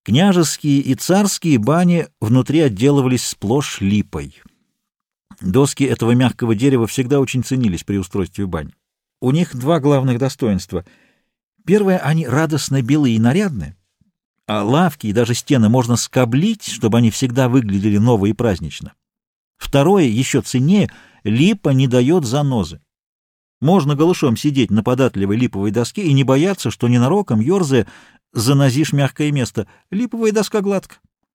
Княжеские и царские бани внутри отделывались сплошь липой. Доски этого мягкого дерева всегда очень ценились при устройстве бань. У них два главных достоинства. Первое — они радостно белые и нарядные, а лавки и даже стены можно скоблить, чтобы они всегда выглядели ново и празднично. Второе, еще ценнее — липа не дает занозы. Можно голышом сидеть на податливой липовой доске и не бояться, что ненароком, ерзая, занозишь мягкое место. Липовая доска гладко.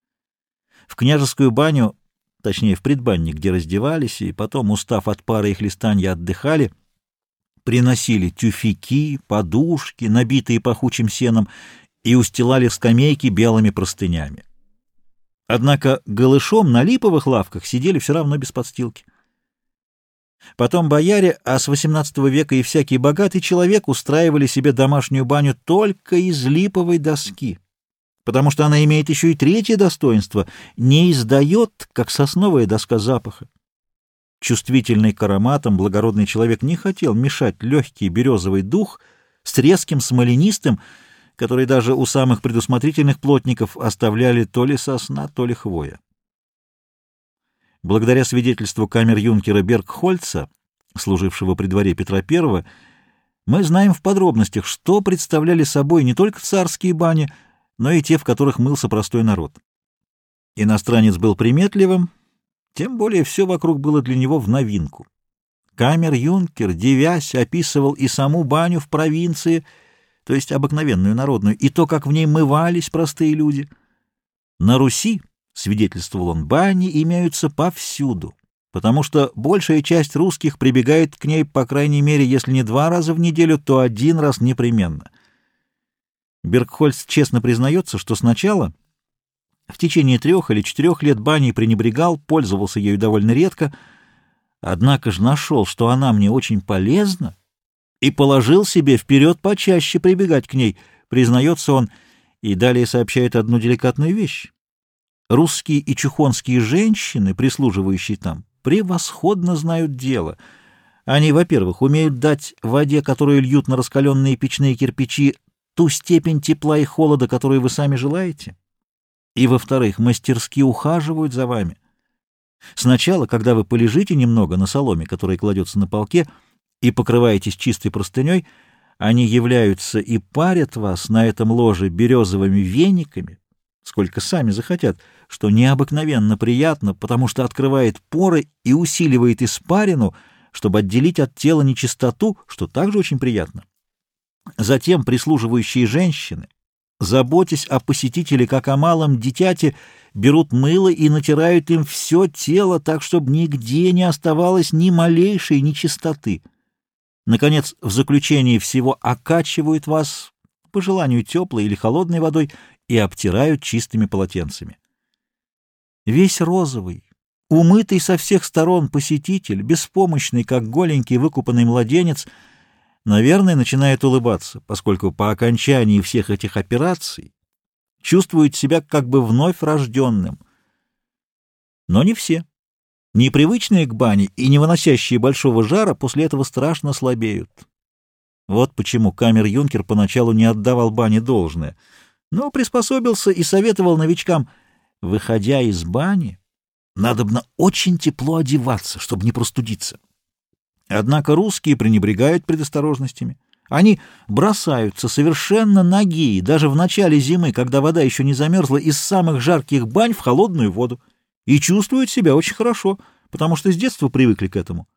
В княжескую баню, точнее в предбанник, где раздевались, и потом, устав от пары и хлестанья, отдыхали, приносили тюфяки, подушки, набитые пахучим сеном, и устилали скамейки белыми простынями. Однако голышом на липовых лавках сидели все равно без подстилки. Потом бояре, а с XVIII века и всякий богатый человек устраивали себе домашнюю баню только из липовой доски, потому что она имеет еще и третье достоинство — не издает, как сосновая доска, запаха. Чувствительный к ароматам благородный человек не хотел мешать легкий березовый дух с резким смоленистым, который даже у самых предусмотрительных плотников оставляли то ли сосна, то ли хвоя. Благодаря свидетельству камер-юнкера Бергхольца, служившего при дворе Петра I, мы знаем в подробностях, что представляли собой не только царские бани, но и те, в которых мылся простой народ. Иностранец был приметливым, тем более все вокруг было для него в новинку. Камер-юнкер, дивясь, описывал и саму баню в провинции, то есть обыкновенную народную, и то, как в ней мывались простые люди. На Руси, свидетельствовал он, бани имеются повсюду, потому что большая часть русских прибегает к ней, по крайней мере, если не 2 раза в неделю, то 1 раз непременно. Бергхольц честно признается, что сначала, в течение 3 или 4 лет, баней пренебрегал, пользовался ею довольно редко, однако же нашел, что она мне очень полезна, и положил себе вперед почаще прибегать к ней, признается он, и далее сообщает одну деликатную вещь. Русские и чухонские женщины, прислуживающие там, превосходно знают дело. Они, во-первых, умеют дать воде, которую льют на раскаленные печные кирпичи, ту степень тепла и холода, которую вы сами желаете, и, во-вторых, мастерски ухаживают за вами. Сначала, когда вы полежите немного на соломе, которая кладется на полке, и покрываетесь чистой простыней, они являются и парят вас на этом ложе березовыми вениками, сколько сами захотят, что необыкновенно приятно, потому что открывает поры и усиливает испарину, чтобы отделить от тела нечистоту, что также очень приятно. Затем прислуживающие женщины, заботясь о посетителе как о малом дитяте, берут мыло и натирают им все тело так, чтобы нигде не оставалось ни малейшей нечистоты. Наконец, в заключении всего окачивают вас, по желанию теплой или холодной водой, и обтирают чистыми полотенцами. Весь розовый, умытый со всех сторон посетитель, беспомощный, как голенький выкупанный младенец, наверное, начинает улыбаться, поскольку по окончании всех этих операций чувствует себя как бы вновь рожденным. Но не все. Непривычные к бане и не выносящие большого жара после этого страшно слабеют. Вот почему камер-юнкер поначалу не отдавал бане должное, но приспособился и советовал новичкам: выходя из бани, надобно очень тепло одеваться, чтобы не простудиться. Однако русские пренебрегают предосторожностями. Они бросаются совершенно нагие, даже в начале зимы, когда вода еще не замерзла, из самых жарких бань в холодную воду, и чувствуют себя очень хорошо, потому что с детства привыкли к этому.